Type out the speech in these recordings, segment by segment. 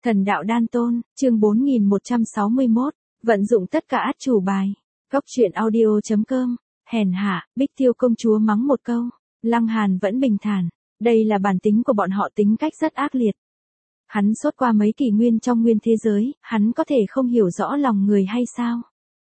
Thần đạo đan tôn, chương 4161, vận dụng tất cả át chủ bài. Cốc truyện audio.com, hèn hạ, Bích Tiêu công chúa mắng một câu, Lăng Hàn vẫn bình thản, đây là bản tính của bọn họ, tính cách rất ác liệt. Hắn sốt qua mấy kỷ nguyên trong nguyên thế giới, hắn có thể không hiểu rõ lòng người hay sao?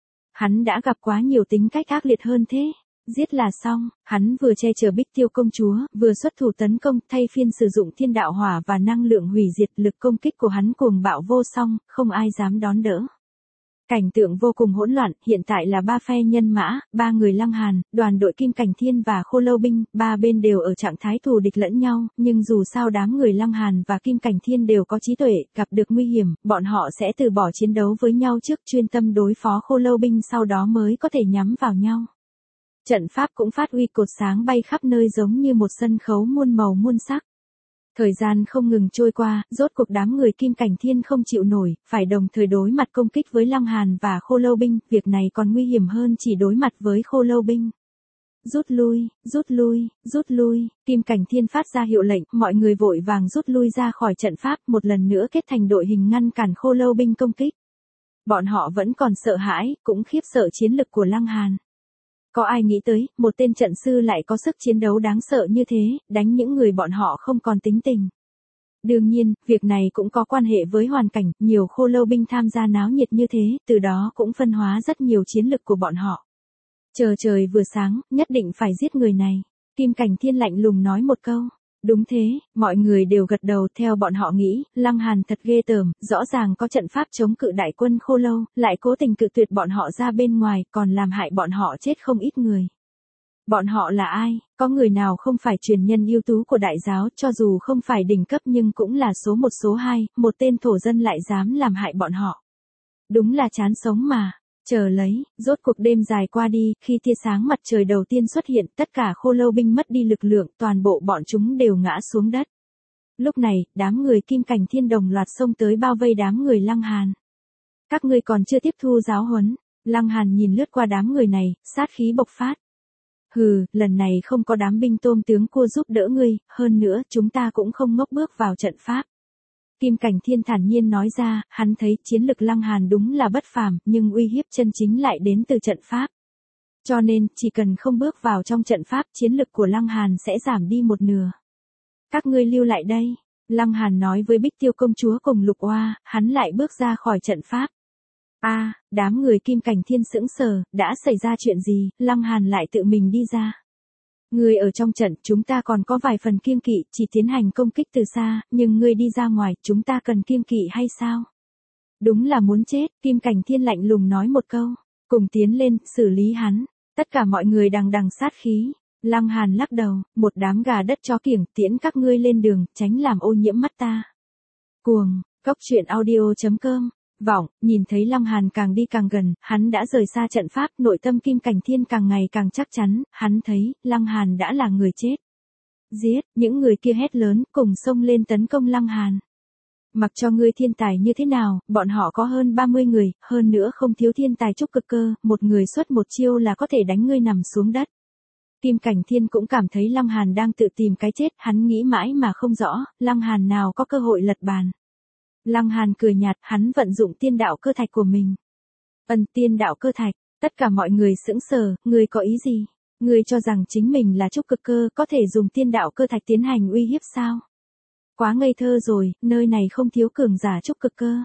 Hắn đã gặp quá nhiều tính cách ác liệt hơn thế. Giết là xong, hắn vừa che chở Bích Tiêu công chúa, vừa xuất thủ tấn công, thay phiên sử dụng thiên đạo hỏa và năng lượng hủy diệt, lực công kích của hắn cuồng bạo vô song, không ai dám đón đỡ. Cảnh tượng vô cùng hỗn loạn, hiện tại là ba phe nhân mã, ba người Lăng Hàn, đoàn đội Kim Cảnh Thiên và Khô Lâu binh, ba bên đều ở trạng thái thù địch lẫn nhau, nhưng dù sao đám người Lăng Hàn và Kim Cảnh Thiên đều có trí tuệ, gặp được nguy hiểm, bọn họ sẽ từ bỏ chiến đấu với nhau trước, chuyên tâm đối phó Khô Lâu binh, sau đó mới có thể nhắm vào nhau. Trận pháp cũng phát huy cột sáng bay khắp nơi giống như một sân khấu muôn màu muôn sắc. Thời gian không ngừng trôi qua, rốt cuộc đám người Kim Cảnh Thiên không chịu nổi, phải đồng thời đối mặt công kích với Lăng Hàn và Khô Lâu binh, việc này còn nguy hiểm hơn chỉ đối mặt với Khô Lâu binh. Rút lui, rút lui, rút lui, Kim Cảnh Thiên phát ra hiệu lệnh, mọi người vội vàng rút lui ra khỏi trận pháp, một lần nữa kết thành đội hình ngăn cản Khô Lâu binh công kích. Bọn họ vẫn còn sợ hãi, cũng khiếp sợ chiến lực của Lăng Hàn. Có ai nghĩ tới, một tên trận sư lại có sức chiến đấu đáng sợ như thế, đánh những người bọn họ không còn tính tình. Đương nhiên, việc này cũng có quan hệ với hoàn cảnh, nhiều Khô Lâu binh tham gia náo nhiệt như thế, từ đó cũng phân hóa rất nhiều chiến lực của bọn họ. Chờ trời vừa sáng, nhất định phải giết người này. Kim Cảnh Thiên lạnh lùng nói một câu. Đúng thế, mọi người đều gật đầu, theo bọn họ nghĩ, Lăng Hàn thật ghê tởm, rõ ràng có trận pháp chống cự đại quân Khô Lâu, lại cố tình cự tuyệt bọn họ ra bên ngoài, còn làm hại bọn họ chết không ít người. Bọn họ là ai? Có người nào không phải truyền nhân ưu tú của đại giáo, cho dù không phải đỉnh cấp nhưng cũng là số một số hai, một tên thổ dân lại dám làm hại bọn họ. Đúng là chán sống mà. Chờ lấy, rốt cuộc đêm dài qua đi, khi tia sáng mặt trời đầu tiên xuất hiện, tất cả Khô Lâu binh mất đi lực lượng, toàn bộ bọn chúng đều ngã xuống đất. Lúc này, đám người Kim Cảnh Thiên đồng loạt xông tới bao vây đám người Lăng Hàn. Các ngươi còn chưa tiếp thu giáo huấn. Lăng Hàn nhìn lướt qua đám người này, sát khí bộc phát. Hừ, lần này không có đám binh tôm tướng cua giúp đỡ ngươi, hơn nữa, chúng ta cũng không ngốc bước vào trận pháp. Kim Cảnh Thiên thản nhiên nói ra, hắn thấy chiến lực Lăng Hàn đúng là bất phàm, nhưng uy hiếp chân chính lại đến từ trận pháp. Cho nên, chỉ cần không bước vào trong trận pháp, chiến lực của Lăng Hàn sẽ giảm đi một nửa. Các ngươi lưu lại đây. Lăng Hàn nói với Bích Tiêu công chúa cùng Lục Oa, hắn lại bước ra khỏi trận pháp. Đám người Kim Cảnh Thiên sững sờ, đã xảy ra chuyện gì, Lăng Hàn lại tự mình đi ra. Ngươi ở trong trận, chúng ta còn có vài phần kiêng kỵ, chỉ tiến hành công kích từ xa, nhưng ngươi đi ra ngoài, chúng ta cần kiêng kỵ hay sao? Đúng là muốn chết, Kim Cảnh Thiên lạnh lùng nói một câu, cùng tiến lên, xử lý hắn. Tất cả mọi người đằng đằng sát khí. Lăng Hàn lắc đầu, một đám gà đất chó kiểng, tiễn các ngươi lên đường, tránh làm ô nhiễm mắt ta. Cuồng, cốc truyện audio.com. Vọng, nhìn thấy Lăng Hàn càng đi càng gần, hắn đã rời xa trận pháp, nội tâm Kim Cảnh Thiên càng ngày càng chắc chắn, hắn thấy, Lăng Hàn đã là người chết. Giết, những người kia hét lớn, cùng xông lên tấn công Lăng Hàn. Mặc cho ngươi thiên tài như thế nào, bọn họ có hơn 30 người, hơn nữa không thiếu thiên tài trúc cực cơ, một người xuất một chiêu là có thể đánh ngươi nằm xuống đất. Kim Cảnh Thiên cũng cảm thấy Lăng Hàn đang tự tìm cái chết, hắn nghĩ mãi mà không rõ, Lăng Hàn nào có cơ hội lật bàn. Lăng Hàn cười nhạt, hắn vận dụng tiên đạo cơ thạch của mình. Tiên đạo cơ thạch, tất cả mọi người sững sờ, ngươi có ý gì? Ngươi cho rằng chính mình là trúc cực cơ, có thể dùng tiên đạo cơ thạch tiến hành uy hiếp sao? Quá ngây thơ rồi, nơi này không thiếu cường giả trúc cực cơ.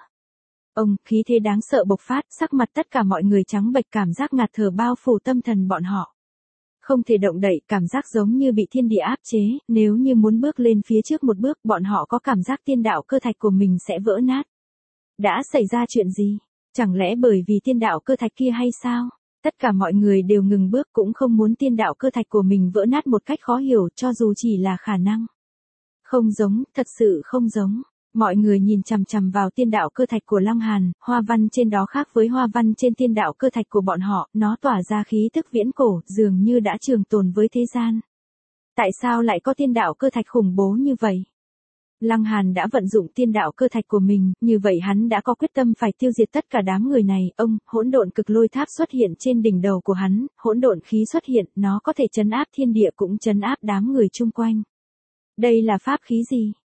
Khí thế đáng sợ bộc phát, sắc mặt tất cả mọi người trắng bệch, cảm giác ngạt thở bao phủ tâm thần bọn họ. Không thể động đậy, cảm giác giống như bị thiên địa áp chế, nếu như muốn bước lên phía trước một bước, bọn họ có cảm giác tiên đạo cơ thạch của mình sẽ vỡ nát. Đã xảy ra chuyện gì? Chẳng lẽ bởi vì tiên đạo cơ thạch kia hay sao? Tất cả mọi người đều ngừng bước, cũng không muốn tiên đạo cơ thạch của mình vỡ nát một cách khó hiểu, cho dù chỉ là khả năng. Không giống, thật sự không giống. Mọi người nhìn chằm chằm vào tiên đạo cơ thạch của Lăng Hàn, hoa văn trên đó khác với hoa văn trên tiên đạo cơ thạch của bọn họ, nó tỏa ra khí tức viễn cổ, dường như đã trường tồn với thế gian. Tại sao lại có tiên đạo cơ thạch khủng bố như vậy? Lăng Hàn đã vận dụng tiên đạo cơ thạch của mình, như vậy hắn đã có quyết tâm phải tiêu diệt tất cả đám người này. Hỗn độn cực lôi tháp xuất hiện trên đỉnh đầu của hắn, hỗn độn khí xuất hiện, nó có thể trấn áp thiên địa cũng trấn áp đám người chung quanh. Đây là pháp khí gì?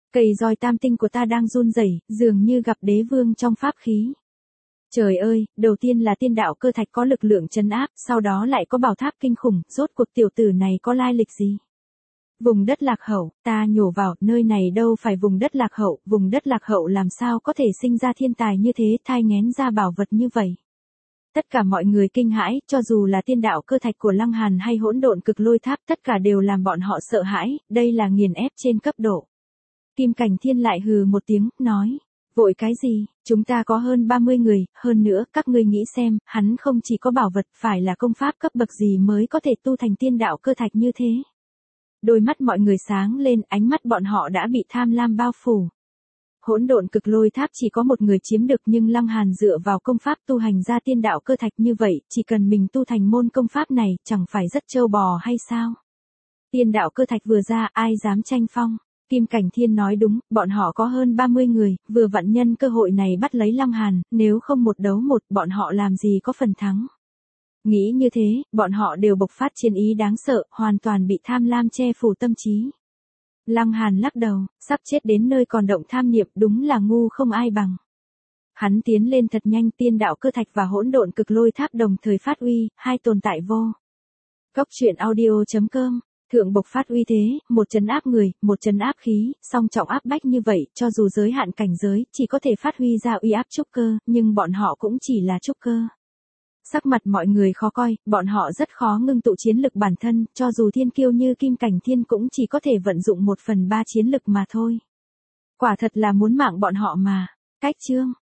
Cây roi tam tinh của ta đang run rẩy, dường như gặp đế vương trong pháp khí. Trời ơi, đầu tiên là tiên đạo cơ thạch có lực lượng trấn áp, sau đó lại có bảo tháp kinh khủng, rốt cuộc tiểu tử này có lai lịch gì? Vùng đất lạc hậu, ta nhổ vào, nơi này đâu phải vùng đất lạc hậu làm sao có thể sinh ra thiên tài như thế, thai nghén ra bảo vật như vậy. Tất cả mọi người kinh hãi, cho dù là tiên đạo cơ thạch của Lăng Hàn hay hỗn độn cực lôi tháp, tất cả đều làm bọn họ sợ hãi, đây là nghiền ép trên cấp độ. Kim Cảnh Thiên lại hừ một tiếng, nói, vội cái gì, chúng ta có hơn 30 người, hơn nữa, các ngươi nghĩ xem, hắn không chỉ có bảo vật, phải là công pháp cấp bậc gì mới có thể tu thành tiên đạo cơ thạch như thế. Đôi mắt mọi người sáng lên, ánh mắt bọn họ đã bị tham lam bao phủ. Hỗn độn cực lôi tháp chỉ có một người chiếm được nhưng Lăng Hàn dựa vào công pháp tu hành ra tiên đạo cơ thạch như vậy, chỉ cần mình tu thành môn công pháp này, chẳng phải rất trâu bò hay sao? Tiên đạo cơ thạch vừa ra, ai dám tranh phong? Kim Cảnh Thiên nói đúng, bọn họ có hơn 30 người, vừa vặn nhân cơ hội này bắt lấy Lăng Hàn, nếu không một đấu một, bọn họ làm gì có phần thắng. Nghĩ như thế, bọn họ đều bộc phát chiến ý đáng sợ, hoàn toàn bị tham lam che phủ tâm trí. Lăng Hàn lắc đầu, sắp chết đến nơi còn động tham niệm, đúng là ngu không ai bằng. Hắn tiến lên thật nhanh, tiên đạo cơ thạch và hỗn độn cực lôi tháp đồng thời phát uy, hai tồn tại vô. Cốc truyện audio.com, thượng bộc phát uy thế, một trấn áp người, một trấn áp khí, song trọng áp bách như vậy, cho dù giới hạn cảnh giới, chỉ có thể phát huy ra uy áp trúc cơ, nhưng bọn họ cũng chỉ là trúc cơ. Sắc mặt mọi người khó coi, bọn họ rất khó ngưng tụ chiến lực bản thân, cho dù thiên kiêu như Kim Cảnh Thiên cũng chỉ có thể vận dụng 1/3 chiến lực mà thôi. Quả thật là muốn mạng bọn họ mà. Cách chương